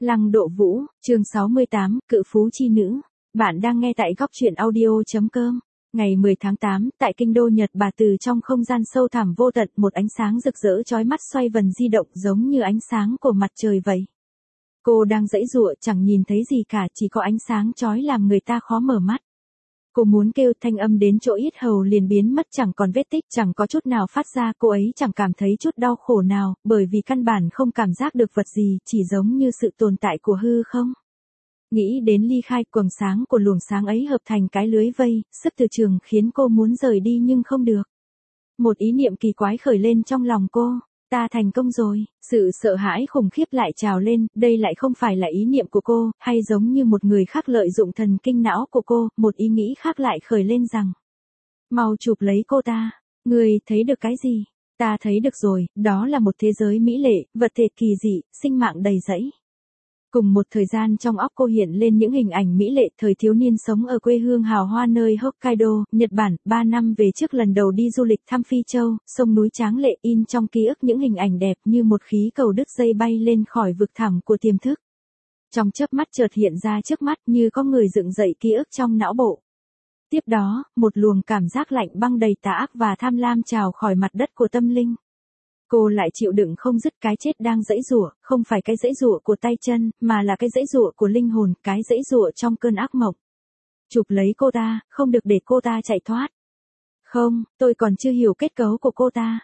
Lăng Độ Vũ, chương 68, Cự Phú Chi Nữ. Bạn đang nghe tại góc truyện audio.com. Ngày 10 tháng 8, tại kinh đô Nhật Bà, từ trong không gian sâu thẳm vô tận, một ánh sáng rực rỡ chói mắt xoay vần di động giống như ánh sáng của mặt trời vậy. Cô đang giãy giụa, chẳng nhìn thấy gì cả, chỉ có ánh sáng chói làm người ta khó mở mắt. Cô muốn kêu, thanh âm đến chỗ yết hầu liền biến mất, chẳng còn vết tích, chẳng có chút nào phát ra. Cô ấy chẳng cảm thấy chút đau khổ nào, bởi vì căn bản không cảm giác được vật gì, chỉ giống như sự tồn tại của hư không. Nghĩ đến ly khai, quầng sáng của luồng sáng ấy hợp thành cái lưới vây, sức từ trường khiến cô muốn rời đi nhưng không được. Một ý niệm kỳ quái khởi lên trong lòng cô. Ta thành công rồi, sự sợ hãi khủng khiếp lại trào lên, đây lại không phải là ý niệm của cô, hay giống như một người khác lợi dụng thần kinh não của cô, một ý nghĩ khác lại khởi lên rằng. Mau chụp lấy cô ta, người thấy được cái gì? Ta thấy được rồi, đó là một thế giới mỹ lệ, vật thể kỳ dị, sinh mạng đầy rẫy. Cùng một thời gian trong óc cô hiện lên những hình ảnh mỹ lệ thời thiếu niên sống ở quê hương hào hoa nơi Hokkaido, Nhật Bản, 3 năm về trước lần đầu đi du lịch thăm Phi Châu, sông núi tráng lệ in trong ký ức những hình ảnh đẹp như một khí cầu đứt dây bay lên khỏi vực thẳm của tiềm thức. Trong chớp mắt chợt hiện ra trước mắt như có người dựng dậy ký ức trong não bộ. Tiếp đó, một luồng cảm giác lạnh băng đầy tà ác và tham lam trào khỏi mặt đất của tâm linh. Cô lại chịu đựng không dứt cái chết đang giãy giụa, không phải cái giãy giụa của tay chân, mà là cái giãy giụa của linh hồn, cái giãy giụa trong cơn ác mộng. Chụp lấy cô ta, không được để cô ta chạy thoát. Không, tôi còn chưa hiểu kết cấu của cô ta.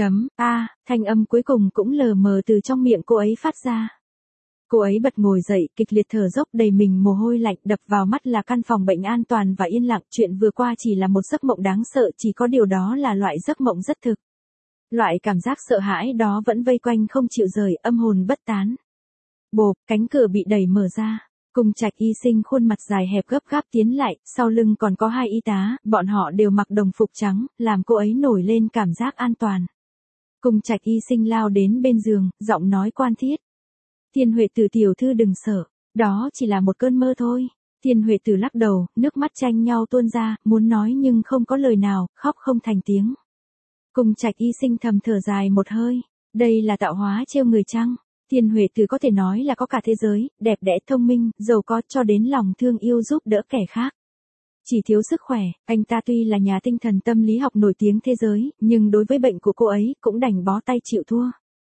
Thanh âm cuối cùng cũng lờ mờ từ trong miệng cô ấy phát ra. Cô ấy bật ngồi dậy, kịch liệt thở dốc đầy mình mồ hôi lạnh, đập vào mắt là căn phòng bệnh an toàn và yên lặng, chuyện vừa qua chỉ là một giấc mộng đáng sợ, chỉ có điều đó là loại giấc mộng rất thực. Loại cảm giác sợ hãi đó vẫn vây quanh không chịu rời, âm hồn bất tán. Bộp, cánh cửa bị đẩy mở ra. Cung Trạch Y Sinh khuôn mặt dài hẹp gấp gáp tiến lại, sau lưng còn có 2 y tá, bọn họ đều mặc đồng phục trắng, làm cô ấy nổi lên cảm giác an toàn. Cung Trạch Y Sinh lao đến bên giường, giọng nói quan thiết. Thiên Huệ Tử tiểu thư đừng sợ, đó chỉ là một cơn mơ thôi. Thiên Huệ Tử lắc đầu, nước mắt tranh nhau tuôn ra, muốn nói nhưng không có lời nào, khóc không thành tiếng. Cung Trạch Y Sinh thầm thở dài một hơi, đây là tạo hóa trêu người chăng? Thiên Huệ Tử có thể nói là có cả thế giới, đẹp đẽ thông minh, giàu có cho đến lòng thương yêu giúp đỡ kẻ khác. Chỉ thiếu sức khỏe, anh ta tuy là nhà tinh thần tâm lý học nổi tiếng thế giới, nhưng đối với bệnh của cô ấy cũng đành bó tay chịu thua.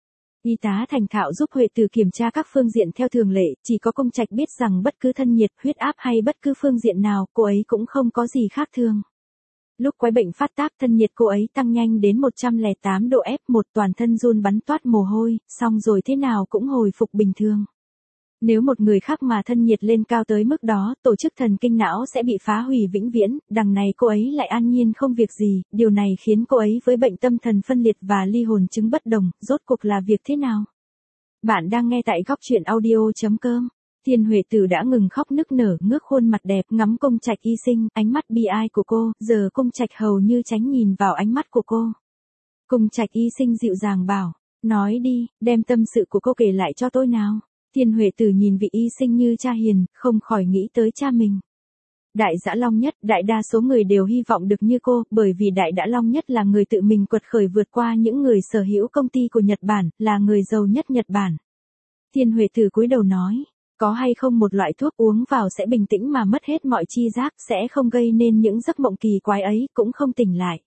Y tá thành thạo giúp Huệ Tử kiểm tra các phương diện theo thường lệ, chỉ có Cung Trạch biết rằng bất cứ thân nhiệt, huyết áp hay bất cứ phương diện nào, cô ấy cũng không có gì khác thường. Lúc quái bệnh phát tác, thân nhiệt cô ấy tăng nhanh đến 108 độ F1, toàn thân run bắn toát mồ hôi, xong rồi thế nào cũng hồi phục bình thường. Nếu một người khác mà thân nhiệt lên cao tới mức đó, tổ chức thần kinh não sẽ bị phá hủy vĩnh viễn, đằng này cô ấy lại an nhiên không việc gì, điều này khiến cô ấy với bệnh tâm thần phân liệt và ly hồn chứng bất đồng, rốt cuộc là việc thế nào? Bạn đang nghe tại góc truyện audio.com. Thiên Huệ Tử đã ngừng khóc nức nở, ngước khuôn mặt đẹp, ngắm Cung Trạch Y Sinh, ánh mắt bi ai của cô, giờ Cung Trạch hầu như tránh nhìn vào ánh mắt của cô. Cung Trạch Y Sinh dịu dàng bảo, nói đi, đem tâm sự của cô kể lại cho tôi nào. Thiên Huệ Tử nhìn vị Y Sinh như cha hiền, không khỏi nghĩ tới cha mình. Đại Dã Long Nhất, đại đa số người đều hy vọng được như cô, bởi vì Đại Dã Long Nhất là người tự mình quật khởi vượt qua những người sở hữu công ty của Nhật Bản, là người giàu nhất Nhật Bản. Thiên Huệ Tử cúi đầu nói. Có hay không một loại thuốc uống vào sẽ bình tĩnh mà mất hết mọi chi giác, sẽ không gây nên những giấc mộng kỳ quái ấy, cũng không tỉnh lại.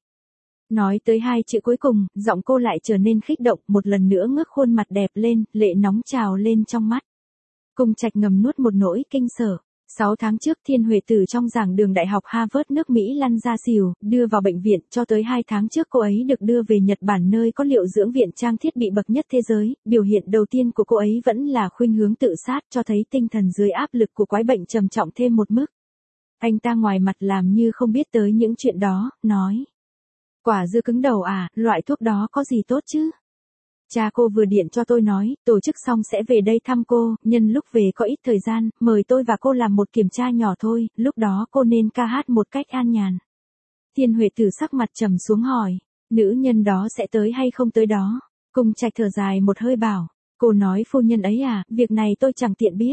Nói tới 2 chữ cuối cùng, giọng cô lại trở nên kích động, một lần nữa ngước khuôn mặt đẹp lên, lệ nóng trào lên trong mắt. Cung Trạch ngầm nuốt một nỗi kinh sợ. 6 tháng trước Thiên Huệ Tử trong giảng đường Đại học Harvard nước Mỹ lăn ra xỉu, đưa vào bệnh viện, cho tới 2 tháng trước cô ấy được đưa về Nhật Bản nơi có liệu dưỡng viện trang thiết bị bậc nhất thế giới, biểu hiện đầu tiên của cô ấy vẫn là khuynh hướng tự sát, cho thấy tinh thần dưới áp lực của quái bệnh trầm trọng thêm một mức. Anh ta ngoài mặt làm như không biết tới những chuyện đó, nói. Quả dưa cứng đầu à, loại thuốc đó có gì tốt chứ? Cha cô vừa điện cho tôi nói, tổ chức xong sẽ về đây thăm cô, nhân lúc về có ít thời gian, mời tôi và cô làm một kiểm tra nhỏ thôi, lúc đó cô nên ca hát một cách an nhàn. Thiên Huệ Tử sắc mặt trầm xuống hỏi, nữ nhân đó sẽ tới hay không tới đó? Cung Trạch thở dài một hơi bảo, cô nói phu nhân ấy à, việc này tôi chẳng tiện biết.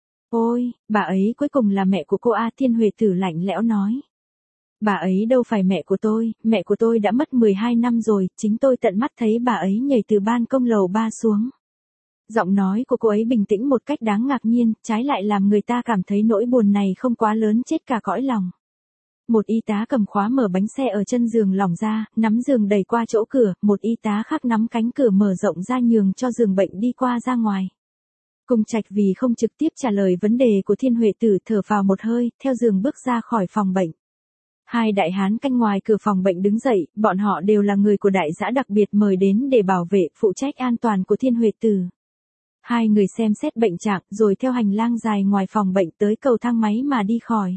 Ôi, bà ấy cuối cùng là mẹ của cô à, Thiên Huệ Tử lạnh lẽo nói. Bà ấy đâu phải mẹ của tôi đã mất 12 năm rồi, chính tôi tận mắt thấy bà ấy nhảy từ ban công lầu 3 xuống. Giọng nói của cô ấy bình tĩnh một cách đáng ngạc nhiên, trái lại làm người ta cảm thấy nỗi buồn này không quá lớn chết cả cõi lòng. Một y tá cầm khóa mở bánh xe ở chân giường lỏng ra, nắm giường đẩy qua chỗ cửa, một y tá khác nắm cánh cửa mở rộng ra nhường cho giường bệnh đi qua ra ngoài. Cung Trạch vì không trực tiếp trả lời vấn đề của Thiên Huệ Tử thở vào một hơi, theo giường bước ra khỏi phòng bệnh. Hai đại hán canh ngoài cửa phòng bệnh đứng dậy, bọn họ đều là người của đại dã đặc biệt mời đến để bảo vệ, phụ trách an toàn của Thiên Huệ Tử. Hai người xem xét bệnh trạng rồi theo hành lang dài ngoài phòng bệnh tới cầu thang máy mà đi khỏi.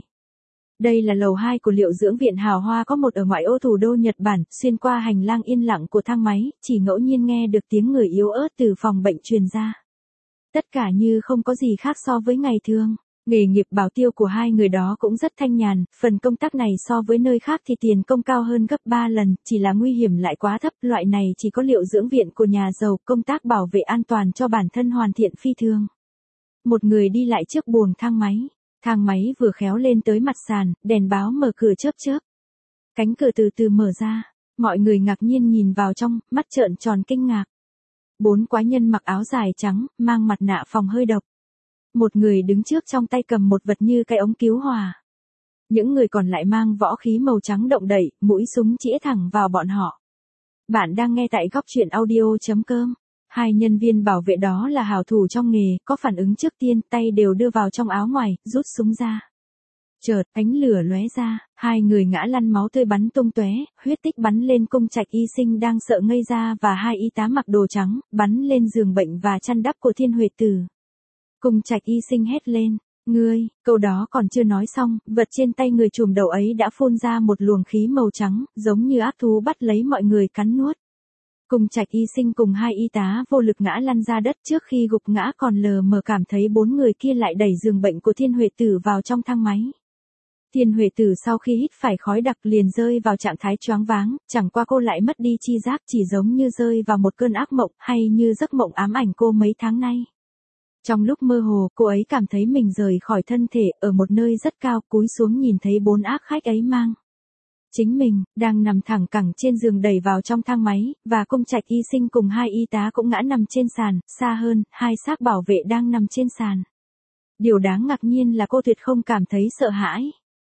Đây là lầu 2 của liệu dưỡng viện hào hoa có một ở ngoại ô thủ đô Nhật Bản, xuyên qua hành lang yên lặng của thang máy, chỉ ngẫu nhiên nghe được tiếng người yếu ớt từ phòng bệnh truyền ra. Tất cả như không có gì khác so với ngày thường. Nghề nghiệp bảo tiêu của hai người đó cũng rất thanh nhàn, phần công tác này so với nơi khác thì tiền công cao hơn gấp 3 lần, chỉ là nguy hiểm lại quá thấp, loại này chỉ có liệu dưỡng viện của nhà giàu, công tác bảo vệ an toàn cho bản thân hoàn thiện phi thường. Một người đi lại trước buồng thang máy vừa khéo lên tới mặt sàn, đèn báo mở cửa chớp chớp. Cánh cửa từ từ mở ra, mọi người ngạc nhiên nhìn vào trong, mắt trợn tròn kinh ngạc. 4 quái nhân mặc áo dài trắng, mang mặt nạ phòng hơi độc. Một người đứng trước trong tay cầm một vật như cái ống cứu hỏa. Những người còn lại mang võ khí màu trắng động đậy, mũi súng chĩa thẳng vào bọn họ. Bạn đang nghe tại góc truyện audio.com. Hai nhân viên bảo vệ đó là hảo thủ trong nghề, có phản ứng trước tiên, tay đều đưa vào trong áo ngoài, rút súng ra. Chợt, ánh lửa lóe ra, hai người ngã lăn máu tươi bắn tung tóe, huyết tích bắn lên Cung Trạch y sinh đang sợ ngây ra và hai y tá mặc đồ trắng, bắn lên giường bệnh và chăn đắp của Thiên Huệ Tử. Cung Trạch y sinh hét lên, ngươi, câu đó còn chưa nói xong, vật trên tay người trùm đầu ấy đã phun ra một luồng khí màu trắng, giống như ác thú bắt lấy mọi người cắn nuốt. Cung Trạch y sinh cùng hai y tá vô lực ngã lăn ra đất, trước khi gục ngã còn lờ mờ cảm thấy 4 người kia lại đẩy giường bệnh của Thiên Huệ Tử vào trong thang máy. Thiên Huệ Tử sau khi hít phải khói đặc liền rơi vào trạng thái choáng váng, chẳng qua cô lại mất đi chi giác, chỉ giống như rơi vào một cơn ác mộng, hay như giấc mộng ám ảnh cô mấy tháng nay. Trong lúc mơ hồ, cô ấy cảm thấy mình rời khỏi thân thể, ở một nơi rất cao, cúi xuống nhìn thấy 4 ác khách ấy mang. Chính mình, đang nằm thẳng cẳng trên giường đẩy vào trong thang máy, và Cung Trạch y sinh cùng hai y tá cũng ngã nằm trên sàn, xa hơn, hai xác bảo vệ đang nằm trên sàn. Điều đáng ngạc nhiên là cô tuyệt không cảm thấy sợ hãi.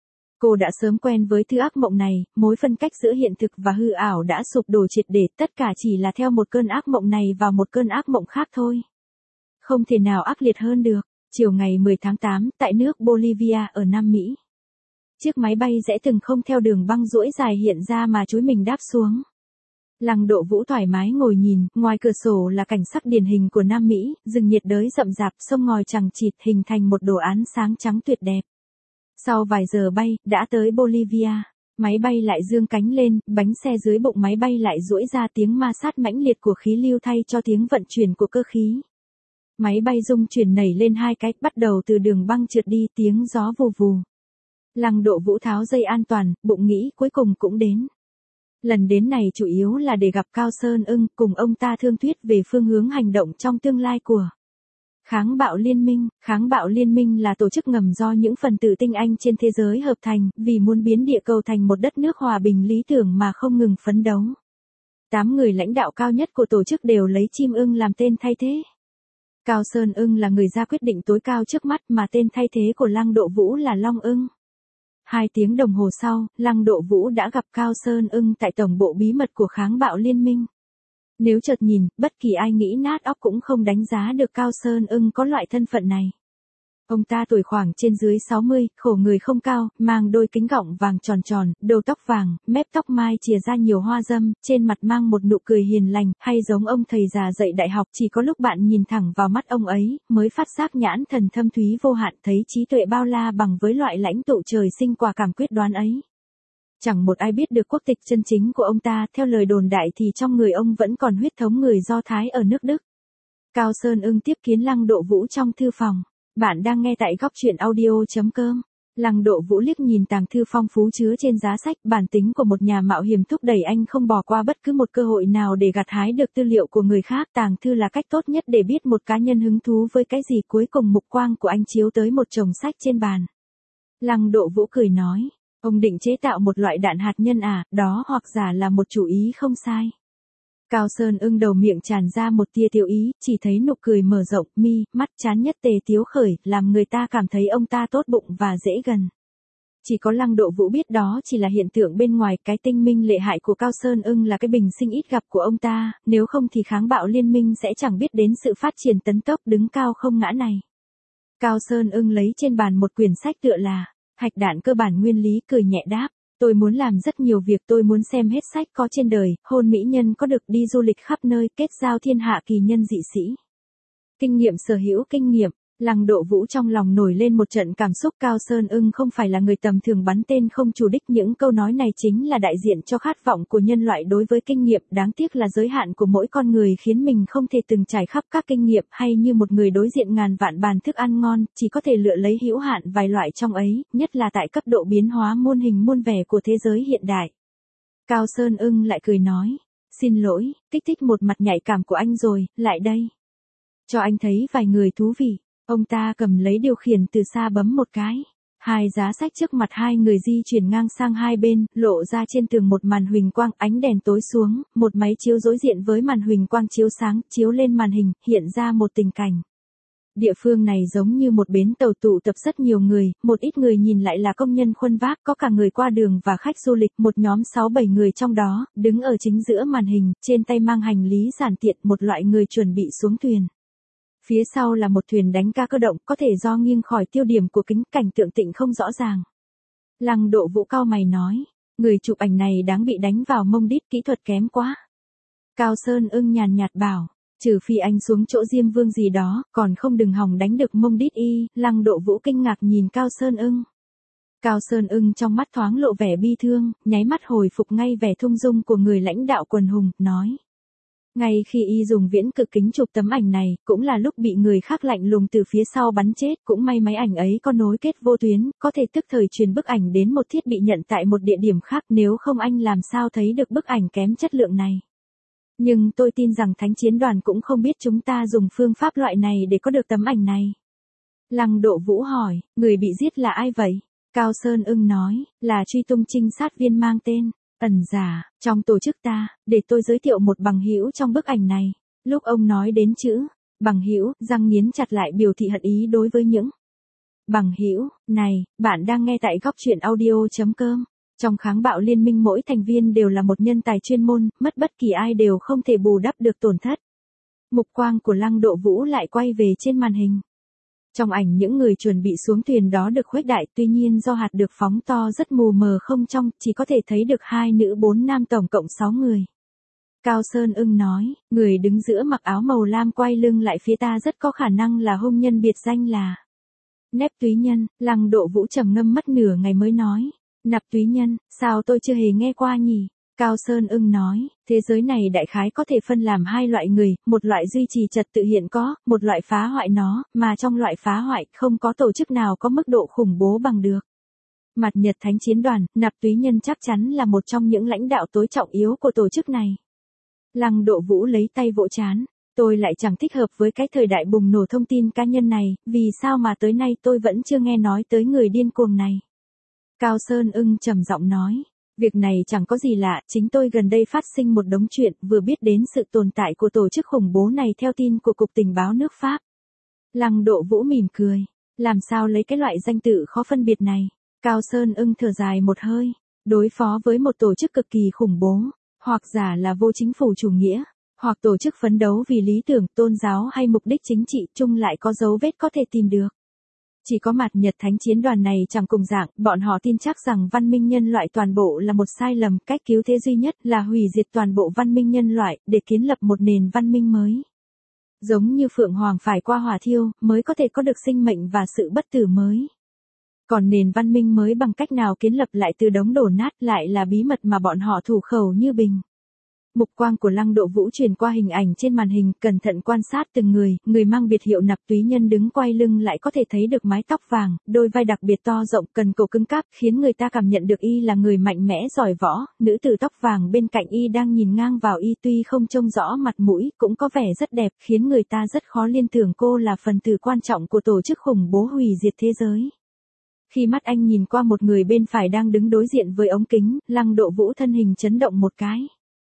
Cô đã sớm quen với thứ ác mộng này, mối phân cách giữa hiện thực và hư ảo đã sụp đổ triệt để, tất cả chỉ là theo một cơn ác mộng này vào một cơn ác mộng khác thôi. Không thể nào ác liệt hơn được. Chiều ngày 10 tháng 8, tại nước Bolivia ở Nam Mỹ. Chiếc máy bay rẽ từng không theo đường băng duỗi dài hiện ra mà chúi mình đáp xuống. Lăng Độ Vũ thoải mái ngồi nhìn, ngoài cửa sổ là cảnh sắc điển hình của Nam Mỹ, rừng nhiệt đới rậm rạp, sông ngòi chằng chịt hình thành một đồ án sáng trắng tuyệt đẹp. Sau vài giờ bay, đã tới Bolivia. Máy bay lại dương cánh lên, bánh xe dưới bụng máy bay lại duỗi ra, tiếng ma sát mãnh liệt của khí lưu thay cho tiếng vận chuyển của cơ khí. Máy bay rung chuyển nảy lên hai cái, bắt đầu từ đường băng trượt đi, tiếng gió vù vù. Lăng Độ Vũ tháo dây an toàn, bụng nghĩ cuối cùng cũng đến. Lần đến này chủ yếu là để gặp Cao Sơn Ưng, cùng ông ta thương thuyết về phương hướng hành động trong tương lai của Kháng Bạo Liên Minh. Kháng Bạo Liên Minh là tổ chức ngầm do những phần tử tinh anh trên thế giới hợp thành, vì muốn biến địa cầu thành một đất nước hòa bình lý tưởng mà không ngừng phấn đấu. 8 người lãnh đạo cao nhất của tổ chức đều lấy chim ưng làm tên thay thế. Cao Sơn Ưng là người ra quyết định tối cao trước mắt, mà tên thay thế của Lăng Độ Vũ là Long Ưng. 2 tiếng đồng hồ sau, Lăng Độ Vũ đã gặp Cao Sơn Ưng tại tổng bộ bí mật của Kháng Bạo Liên Minh. Nếu chợt nhìn, bất kỳ ai nghĩ nát óc cũng không đánh giá được Cao Sơn Ưng có loại thân phận này. Ông ta tuổi khoảng trên dưới 60, khổ người không cao, mang đôi kính gọng vàng tròn tròn, đầu tóc vàng, mép tóc mai chìa ra nhiều hoa râm, trên mặt mang một nụ cười hiền lành, hay giống ông thầy già dạy đại học, chỉ có lúc bạn nhìn thẳng vào mắt ông ấy, mới phát giác nhãn thần thâm thúy vô hạn, thấy trí tuệ bao la bằng với loại lãnh tụ trời sinh quả cảm quyết đoán ấy. Chẳng một ai biết được quốc tịch chân chính của ông ta, theo lời đồn đại thì trong người ông vẫn còn huyết thống người Do Thái ở nước Đức. Cao Sơn Ưng tiếp kiến Lăng Độ Vũ trong thư phòng. Bạn đang nghe tại góc truyện audio.com. Lăng Độ Vũ liếc nhìn tàng thư phong phú chứa trên giá sách, bản tính của một nhà mạo hiểm thúc đẩy anh không bỏ qua bất cứ một cơ hội nào để gặt hái được tư liệu của người khác. Tàng thư là cách tốt nhất để biết một cá nhân hứng thú với cái gì. Cuối cùng mục quang của anh chiếu tới một chồng sách trên bàn. Lăng Độ Vũ cười nói, ông định chế tạo một loại đạn hạt nhân à, đó hoặc giả là một chủ ý không sai. Cao Sơn Ưng đầu miệng tràn ra một tia tiêu ý, chỉ thấy nụ cười mở rộng, mi, mắt chán nhất tề tiếu khởi, làm người ta cảm thấy ông ta tốt bụng và dễ gần. Chỉ có Lăng Độ Vũ biết đó chỉ là hiện tượng bên ngoài, cái tinh minh lợi hại của Cao Sơn Ưng là cái bình sinh ít gặp của ông ta, nếu không thì kháng bạo liên minh sẽ chẳng biết đến sự phát triển tấn tốc đứng cao không ngã này. Cao Sơn Ưng lấy trên bàn một quyển sách tựa là Hạch đạn cơ bản nguyên lý, cười nhẹ đáp. Tôi muốn làm rất nhiều việc, tôi muốn xem hết sách có trên đời, hôn mỹ nhân có được, đi du lịch khắp nơi, kết giao thiên hạ kỳ nhân dị sĩ. Kinh nghiệm sở hữu kinh nghiệm. Lăng Độ Vũ trong lòng nổi lên một trận cảm xúc. Cao Sơn Ưng không phải là người tầm thường bắn tên không chủ đích, những câu nói này chính là đại diện cho khát vọng của nhân loại đối với kinh nghiệm, đáng tiếc là giới hạn của mỗi con người khiến mình không thể từng trải khắp các kinh nghiệm, hay như một người đối diện ngàn vạn bàn thức ăn ngon, chỉ có thể lựa lấy hữu hạn vài loại trong ấy, nhất là tại cấp độ biến hóa muôn hình muôn vẻ của thế giới hiện đại. Cao Sơn Ưng lại cười nói, xin lỗi, kích thích một mặt nhạy cảm của anh rồi, lại đây. Cho anh thấy vài người thú vị. Ông ta cầm lấy điều khiển từ xa bấm một cái. Hai giá sách trước mặt hai người di chuyển ngang sang hai bên, lộ ra trên tường một màn huỳnh quang, ánh đèn tối xuống, một máy chiếu đối diện với màn huỳnh quang chiếu sáng, chiếu lên màn hình, hiện ra một tình cảnh. Địa phương này giống như một bến tàu tụ tập rất nhiều người, một ít người nhìn lại là công nhân khuân vác, có cả người qua đường và khách du lịch, một nhóm 6-7 người trong đó, đứng ở chính giữa màn hình, trên tay mang hành lý giản tiện, một loại người chuẩn bị xuống thuyền. Phía sau là một thuyền đánh cá cơ động, có thể do nghiêng khỏi tiêu điểm của kính, cảnh tượng tịnh không rõ ràng. Lăng Độ Vũ cau mày nói, người chụp ảnh này đáng bị đánh vào mông đít, kỹ thuật kém quá. Cao Sơn Ưng nhàn nhạt bảo, trừ phi anh xuống chỗ Diêm Vương gì đó, còn không đừng hòng đánh được mông đít y. Lăng Độ Vũ kinh ngạc nhìn Cao Sơn Ưng. Cao Sơn Ưng trong mắt thoáng lộ vẻ bi thương, nháy mắt hồi phục ngay vẻ thung dung của người lãnh đạo quần hùng, nói. Ngay khi y dùng viễn cực kính chụp tấm ảnh này, cũng là lúc bị người khác lạnh lùng từ phía sau bắn chết, cũng may máy ảnh ấy có nối kết vô tuyến, có thể tức thời truyền bức ảnh đến một thiết bị nhận tại một địa điểm khác, nếu không anh làm sao thấy được bức ảnh kém chất lượng này. Nhưng tôi tin rằng Thánh Chiến Đoàn cũng không biết chúng ta dùng phương pháp loại này để có được tấm ảnh này. Lăng Độ Vũ hỏi, người bị giết là ai vậy? Cao Sơn Ưng nói, là truy tung trinh sát viên mang tên Ẩn Giả, trong tổ chức ta, để tôi giới thiệu một bằng hữu trong bức ảnh này. Lúc ông nói đến chữ bằng hữu, răng nghiến chặt lại biểu thị hận ý đối với những bằng hữu này. Bạn đang nghe tại góc truyện audio.com. Trong kháng bạo liên minh mỗi thành viên đều là một nhân tài chuyên môn, mất bất kỳ ai đều không thể bù đắp được tổn thất. Mục quang của Lăng Độ Vũ lại quay về trên màn hình. Trong ảnh những người chuẩn bị xuống thuyền đó được khuếch đại, tuy nhiên do hạt được phóng to rất mù mờ không trong, chỉ có thể thấy được 2 nữ 4 nam tổng cộng 6 người. Cao Sơn Ưng nói, người đứng giữa mặc áo màu lam quay lưng lại phía ta rất có khả năng là hung nhân biệt danh là Nép Túy Nhân. Lăng Độ Vũ trầm ngâm mất nửa ngày mới nói, Nạp Túy Nhân, sao tôi chưa hề nghe qua nhỉ? Cao Sơn Ưng nói, thế giới này đại khái có thể phân làm hai loại người, một loại duy trì trật tự hiện có, một loại phá hoại nó, mà trong loại phá hoại không có tổ chức nào có mức độ khủng bố bằng được. Mặt Nhật Thánh Chiến Đoàn, Nạp Túy Nhân chắc chắn là một trong những lãnh đạo tối trọng yếu của tổ chức này. Lăng Độ Vũ lấy tay vỗ trán, tôi lại chẳng thích hợp với cái thời đại bùng nổ thông tin cá nhân này, vì sao mà tới nay tôi vẫn chưa nghe nói tới người điên cuồng này. Cao Sơn Ưng trầm giọng nói. Việc này chẳng có gì lạ, chính tôi gần đây phát sinh một đống chuyện, vừa biết đến sự tồn tại của tổ chức khủng bố này theo tin của Cục Tình báo nước Pháp. Lăng Độ Vũ mỉm cười, làm sao lấy cái loại danh tự khó phân biệt này. Cao Sơn Ưng thở dài một hơi, đối phó với một tổ chức cực kỳ khủng bố, hoặc giả là vô chính phủ chủ nghĩa, hoặc tổ chức phấn đấu vì lý tưởng, tôn giáo hay mục đích chính trị, chung lại có dấu vết có thể tìm được. Chỉ có Mặt Nhật Thánh Chiến Đoàn này chẳng cùng dạng, bọn họ tin chắc rằng văn minh nhân loại toàn bộ là một sai lầm, cách cứu thế duy nhất là hủy diệt toàn bộ văn minh nhân loại, để kiến lập một nền văn minh mới. Giống như Phượng Hoàng phải qua hỏa thiêu, mới có thể có được sinh mệnh và sự bất tử mới. Còn nền văn minh mới bằng cách nào kiến lập lại từ đống đổ nát lại là bí mật mà bọn họ thủ khẩu như bình. Mục quang của Lăng Độ Vũ truyền qua hình ảnh trên màn hình, cẩn thận quan sát từng người, người mang biệt hiệu Nạp Túy Nhân đứng quay lưng lại có thể thấy được mái tóc vàng, đôi vai đặc biệt to rộng, cần cổ cứng cáp, khiến người ta cảm nhận được y là người mạnh mẽ giỏi võ. Nữ tử tóc vàng bên cạnh y đang nhìn ngang vào y, tuy không trông rõ mặt mũi, cũng có vẻ rất đẹp, khiến người ta rất khó liên tưởng cô là phần tử quan trọng của tổ chức khủng bố hủy diệt thế giới. Khi mắt anh nhìn qua một người bên phải đang đứng đối diện với ống kính, Lăng Độ Vũ thân hình chấn động một cái.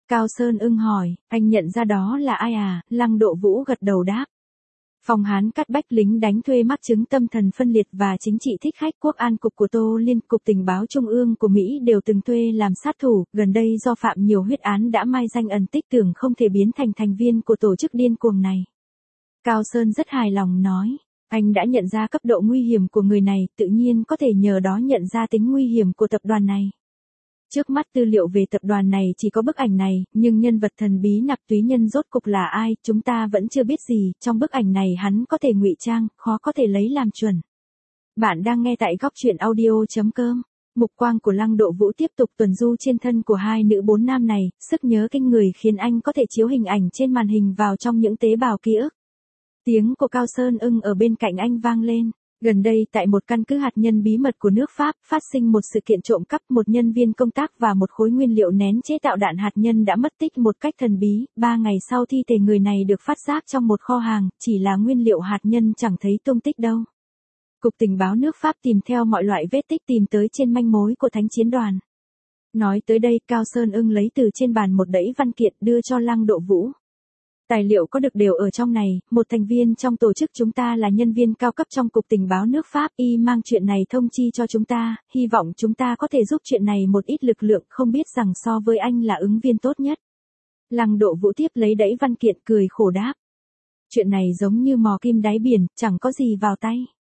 Cao Sơn Ưng hỏi, anh nhận ra đó là ai à? Lăng Độ Vũ gật đầu đáp. Phong Hán Cát Bách, lính đánh thuê mắc chứng tâm thần phân liệt và chính trị thích khách, quốc an cục của Tô Liên, cục tình báo trung ương của Mỹ đều từng thuê làm sát thủ, gần đây do phạm nhiều huyết án đã mai danh ẩn tích, tưởng không thể biến thành thành viên của tổ chức điên cuồng này. Cao Sơn rất hài lòng nói, anh đã nhận ra cấp độ nguy hiểm của người này, tự nhiên có thể nhờ đó nhận ra tính nguy hiểm của tập đoàn này. Trước mắt tư liệu về tập đoàn này chỉ có bức ảnh này, nhưng nhân vật thần bí Nạp Túy Nhân rốt cục là ai, chúng ta vẫn chưa biết gì, trong bức ảnh này hắn có thể ngụy trang, khó có thể lấy làm chuẩn. Bạn đang nghe tại góc truyện audio.com. Mục quang của Lăng Độ Vũ tiếp tục tuần du trên thân của hai nữ bốn nam này, sức nhớ kinh người khiến anh có thể chiếu hình ảnh trên màn hình vào trong những tế bào ký ức. Tiếng của Cao Sơn Ưng ở bên cạnh anh vang lên. Gần đây tại một căn cứ hạt nhân bí mật của nước Pháp, phát sinh một sự kiện trộm cắp, một nhân viên công tác và một khối nguyên liệu nén chế tạo đạn hạt nhân đã mất tích một cách thần bí. 3 ngày sau thi thể người này được phát giác trong một kho hàng, chỉ là nguyên liệu hạt nhân chẳng thấy tung tích đâu. Cục tình báo nước Pháp tìm theo mọi loại vết tích tìm tới trên manh mối của Thánh Chiến Đoàn. Nói tới đây, Cao Sơn Ưng lấy từ trên bàn một đẫy văn kiện đưa cho Lăng Độ Vũ. Tài liệu có được đều ở trong này, một thành viên trong tổ chức chúng ta là nhân viên cao cấp trong cục tình báo nước Pháp, y mang chuyện này thông chi cho chúng ta, hy vọng chúng ta có thể giúp chuyện này một ít lực lượng, không biết rằng so với anh là ứng viên tốt nhất. Lăng Độ Vũ tiếp lấy đẫy văn kiện cười khổ đáp. Chuyện này giống như mò kim đáy biển, chẳng có gì vào tay.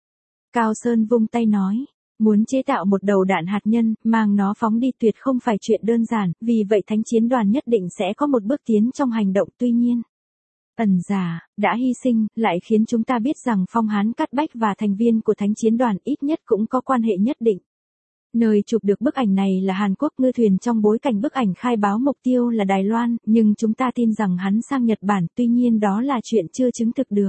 Cao Sơn vung tay nói, muốn chế tạo một đầu đạn hạt nhân, mang nó phóng đi tuyệt không phải chuyện đơn giản, vì vậy Thánh Chiến Đoàn nhất định sẽ có một bước tiến trong hành động, tuy nhiên. Ẩn Giả đã hy sinh, lại khiến chúng ta biết rằng Phong Hán Cát Bách và thành viên của Thánh Chiến Đoàn ít nhất cũng có quan hệ nhất định. Nơi chụp được bức ảnh này là Hàn Quốc, ngư thuyền trong bối cảnh bức ảnh khai báo mục tiêu là Đài Loan, nhưng chúng ta tin rằng hắn sang Nhật Bản, tuy nhiên đó là chuyện chưa chứng thực được.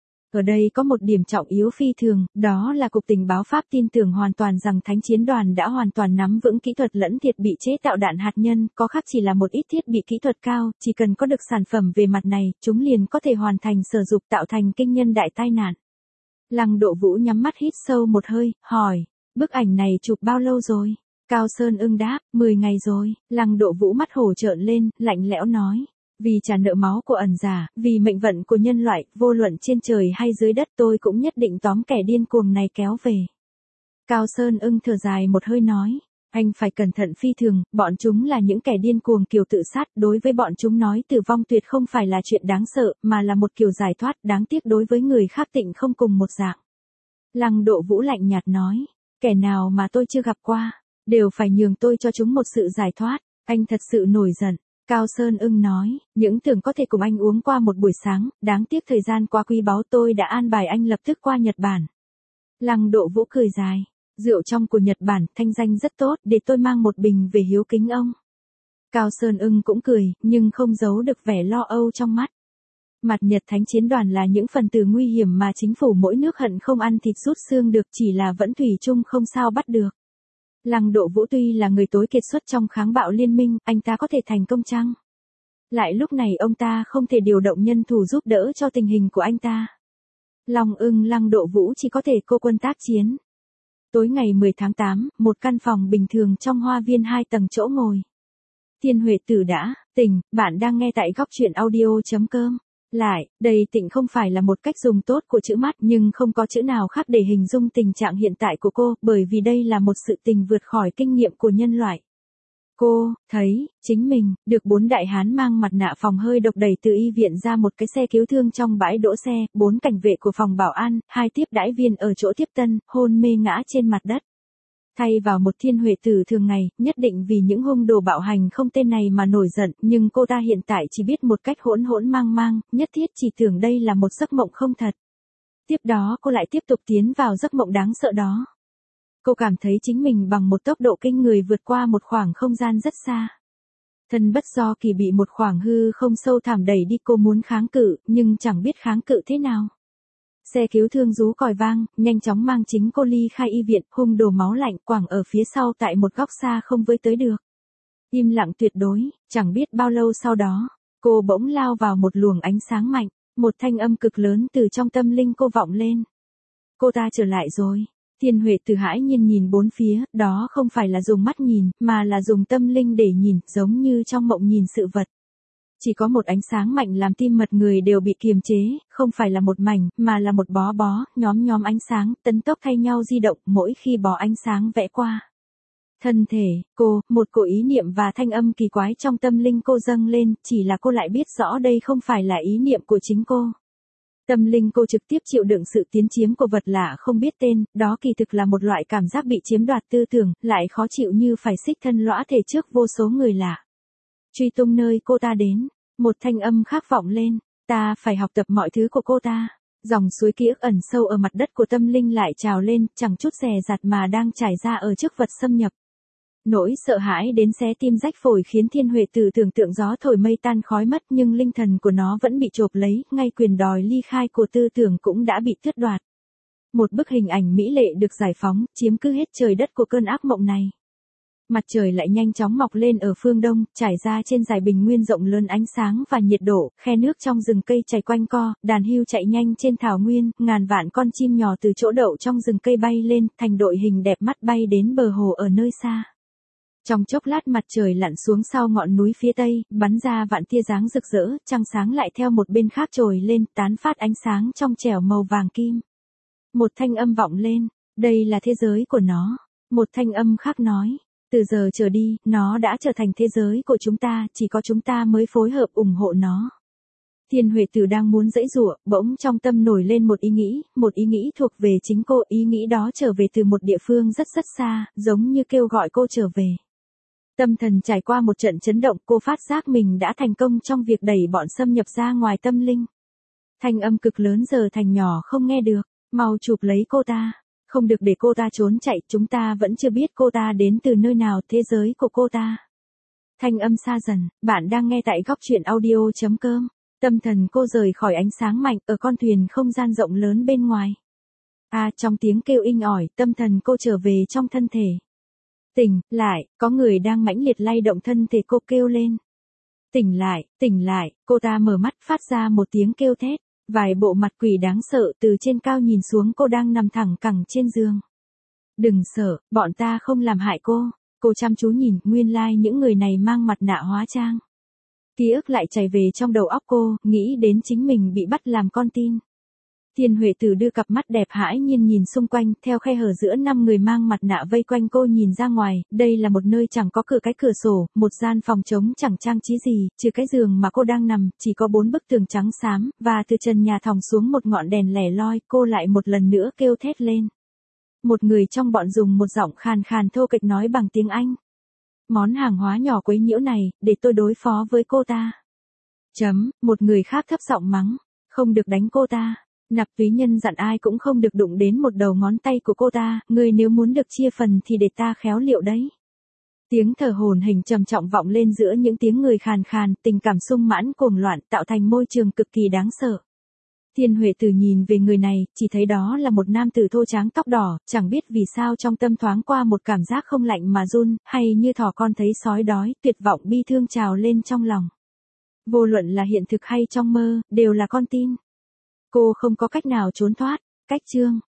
Ở đây có một điểm trọng yếu phi thường, đó là Cục Tình báo Pháp tin tưởng hoàn toàn rằng Thánh Chiến Đoàn đã hoàn toàn nắm vững kỹ thuật lẫn thiết bị chế tạo đạn hạt nhân, có khác chỉ là một ít thiết bị kỹ thuật cao, chỉ cần có được sản phẩm về mặt này, chúng liền có thể hoàn thành sử dụng tạo thành kinh nhân đại tai nạn. Lăng Độ Vũ nhắm mắt hít sâu một hơi, hỏi, bức ảnh này chụp bao lâu rồi? Cao Sơn Ưng đáp, 10 ngày rồi. Lăng Độ Vũ mắt hổ trợn lên, lạnh lẽo nói. Vì trả nợ máu của Ẩn Giả, vì mệnh vận của nhân loại, vô luận trên trời hay dưới đất, tôi cũng nhất định tóm kẻ điên cuồng này kéo về. Cao Sơn Ưng thở dài một hơi nói, anh phải cẩn thận phi thường, bọn chúng là những kẻ điên cuồng kiểu tự sát, đối với bọn chúng nói tử vong tuyệt không phải là chuyện đáng sợ, mà là một kiểu giải thoát, đáng tiếc đối với người khác tịnh không cùng một dạng. Lăng Độ Vũ lạnh nhạt nói, kẻ nào mà tôi chưa gặp qua, đều phải nhường tôi cho chúng một sự giải thoát. Anh thật sự nổi giận. Cao Sơn Ưng nói, những tưởng có thể cùng anh uống qua một buổi sáng, đáng tiếc thời gian quá quý báu, tôi đã an bài anh lập tức qua Nhật Bản. Lăng Độ Vũ cười dài, rượu trong của Nhật Bản, thanh danh rất tốt, để tôi mang một bình về hiếu kính ông. Cao Sơn Ưng cũng cười, nhưng không giấu được vẻ lo âu trong mắt. Mặt Nhật Thánh Chiến Đoàn là những phần tử nguy hiểm mà chính phủ mỗi nước hận không ăn thịt rút xương được, chỉ là vẫn thủy chung không sao bắt được. Lăng Độ Vũ tuy là người tối kiệt xuất trong kháng bạo liên minh, anh ta có thể thành công chăng? Lại lúc này ông ta không thể điều động nhân thủ giúp đỡ cho tình hình của anh ta. Long Ưng Lăng Độ Vũ chỉ có thể cô quân tác chiến. Tối ngày 10 tháng 8, một căn phòng bình thường trong hoa viên 2 tầng chỗ ngồi. Thiên Huệ Tử đã tỉnh, bạn đang nghe tại góc truyện audio.com. Lại, đây tịnh không phải là một cách dùng tốt của chữ mắt, nhưng không có chữ nào khác để hình dung tình trạng hiện tại của cô, bởi vì đây là một sự tình vượt khỏi kinh nghiệm của nhân loại. Cô thấy chính mình được 4 đại hán mang mặt nạ phòng hơi độc đẩy từ y viện ra một cái xe cứu thương trong bãi đỗ xe, 4 cảnh vệ của phòng bảo an, 2 tiếp đãi viên ở chỗ tiếp tân, hôn mê ngã trên mặt đất. Thay vào một Thiên Huệ Tử thường ngày, nhất định vì những hung đồ bạo hành không tên này mà nổi giận, nhưng cô ta hiện tại chỉ biết một cách hỗn hỗn mang mang, nhất thiết chỉ tưởng đây là một giấc mộng không thật. Tiếp đó cô lại tiếp tục tiến vào giấc mộng đáng sợ đó. Cô cảm thấy chính mình bằng một tốc độ kinh người vượt qua một khoảng không gian rất xa. Thân bất do kỳ bị một khoảng hư không sâu thẳm đẩy đi, cô muốn kháng cự, nhưng chẳng biết kháng cự thế nào. Xe cứu thương rú còi vang, nhanh chóng mang chính cô ly khai y viện, hung đồ máu lạnh quẳng ở phía sau tại một góc xa không với tới được. Im lặng tuyệt đối, chẳng biết bao lâu sau đó, cô bỗng lao vào một luồng ánh sáng mạnh, một thanh âm cực lớn từ trong tâm linh cô vọng lên. Cô ta trở lại rồi. Thiên Huệ Từ hãi nhiên nhìn bốn phía, đó không phải là dùng mắt nhìn, mà là dùng tâm linh để nhìn, giống như trong mộng nhìn sự vật. Chỉ có một ánh sáng mạnh làm tim mật người đều bị kiềm chế, không phải là một mảnh, mà là một bó bó, nhóm ánh sáng, tấn tốc thay nhau di động, mỗi khi bó ánh sáng vẽ qua. Thân thể, cô, một cổ ý niệm và thanh âm kỳ quái trong tâm linh cô dâng lên, chỉ là cô lại biết rõ đây không phải là ý niệm của chính cô. Tâm linh cô trực tiếp chịu đựng sự tiến chiếm của vật lạ không biết tên, đó kỳ thực là một loại cảm giác bị chiếm đoạt tư tưởng, lại khó chịu như phải xích thân lõa thể trước vô số người lạ. Truy tung nơi cô ta đến, một thanh âm khác vọng lên, ta phải học tập mọi thứ của cô ta. Dòng suối ký ức ẩn sâu ở mặt đất của tâm linh lại trào lên, chẳng chút dè dặt mà đang trải ra ở trước vật xâm nhập. Nỗi sợ hãi đến xé tim rách phổi khiến Thiên Huệ Từ tưởng tượng gió thổi mây tan khói mất, nhưng linh thần của nó vẫn bị chộp lấy, ngay quyền đòi ly khai của tư tưởng cũng đã bị tước đoạt. Một bức hình ảnh mỹ lệ được giải phóng, chiếm cứ hết trời đất của cơn ác mộng này. Mặt trời lại nhanh chóng mọc lên ở phương đông, trải ra trên dải bình nguyên rộng lớn ánh sáng và nhiệt độ, khe nước trong rừng cây chảy quanh co, đàn hươu chạy nhanh trên thảo nguyên, ngàn vạn con chim nhỏ từ chỗ đậu trong rừng cây bay lên, thành đội hình đẹp mắt bay đến bờ hồ ở nơi xa. Trong chốc lát mặt trời lặn xuống sau ngọn núi phía tây, bắn ra vạn tia dáng rực rỡ, trăng sáng lại theo một bên khác trồi lên, tán phát ánh sáng trong trẻo màu vàng kim. Một thanh âm vọng lên, đây là thế giới của nó. Một thanh âm khác nói, từ giờ trở đi, nó đã trở thành thế giới của chúng ta, chỉ có chúng ta mới phối hợp ủng hộ nó. Thiên Huệ Từ đang muốn giãy giụa, bỗng trong tâm nổi lên một ý nghĩ thuộc về chính cô, ý nghĩ đó trở về từ một địa phương rất xa, giống như kêu gọi cô trở về. Tâm thần trải qua một trận chấn động, cô phát giác mình đã thành công trong việc đẩy bọn xâm nhập ra ngoài tâm linh. Thanh âm cực lớn giờ thành nhỏ không nghe được, mau chụp lấy cô ta, không được để cô ta trốn chạy, chúng ta vẫn chưa biết cô ta đến từ nơi nào, thế giới của cô ta. Thanh âm xa dần, bạn đang nghe tại góc truyện audio.com. Tâm thần cô rời khỏi ánh sáng mạnh ở con thuyền không gian rộng lớn bên ngoài. Trong tiếng kêu inh ỏi, tâm thần cô trở về trong thân thể. Tỉnh lại, có người đang mãnh liệt lay động thân thể cô, kêu lên. Tỉnh lại, cô ta mở mắt phát ra một tiếng kêu thét. Vài bộ mặt quỷ đáng sợ từ trên cao nhìn xuống cô đang nằm thẳng cẳng trên giường. Đừng sợ, bọn ta không làm hại cô. Cô chăm chú nhìn, nguyên lai những người này mang mặt nạ hóa trang. Ký ức lại chảy về trong đầu óc cô, nghĩ đến chính mình bị bắt làm con tin. Thiên Huệ Từ đưa cặp mắt đẹp hãi nhiên nhìn xung quanh, theo khe hở giữa 5 người mang mặt nạ vây quanh cô nhìn ra ngoài, đây là một nơi chẳng có cửa sổ, một gian phòng trống chẳng trang trí gì, trừ cái giường mà cô đang nằm, chỉ có 4 bức tường trắng xám, và từ trần nhà thòng xuống một ngọn đèn lẻ loi, cô lại một lần nữa kêu thét lên. Một người trong bọn dùng một giọng khàn khàn thô kệch nói bằng tiếng Anh. Món hàng hóa nhỏ quấy nhiễu này, để tôi đối phó với cô ta. Một người khác thấp giọng mắng, không được đánh cô ta. Nạp Túy Nhân dặn ai cũng không được đụng đến một đầu ngón tay của cô ta, ngươi nếu muốn được chia phần thì để ta khéo liệu đấy. Tiếng thở hổn hển trầm trọng vọng lên giữa những tiếng người khàn khàn, tình cảm sung mãn cuồng loạn tạo thành môi trường cực kỳ đáng sợ. Thiên Huệ Từ nhìn về người này, chỉ thấy đó là một nam tử thô tráng tóc đỏ, chẳng biết vì sao trong tâm thoáng qua một cảm giác không lạnh mà run, hay như thỏ con thấy sói đói, tuyệt vọng bi thương trào lên trong lòng. Vô luận là hiện thực hay trong mơ, đều là con tin. Cô không có cách nào trốn thoát. Cách chương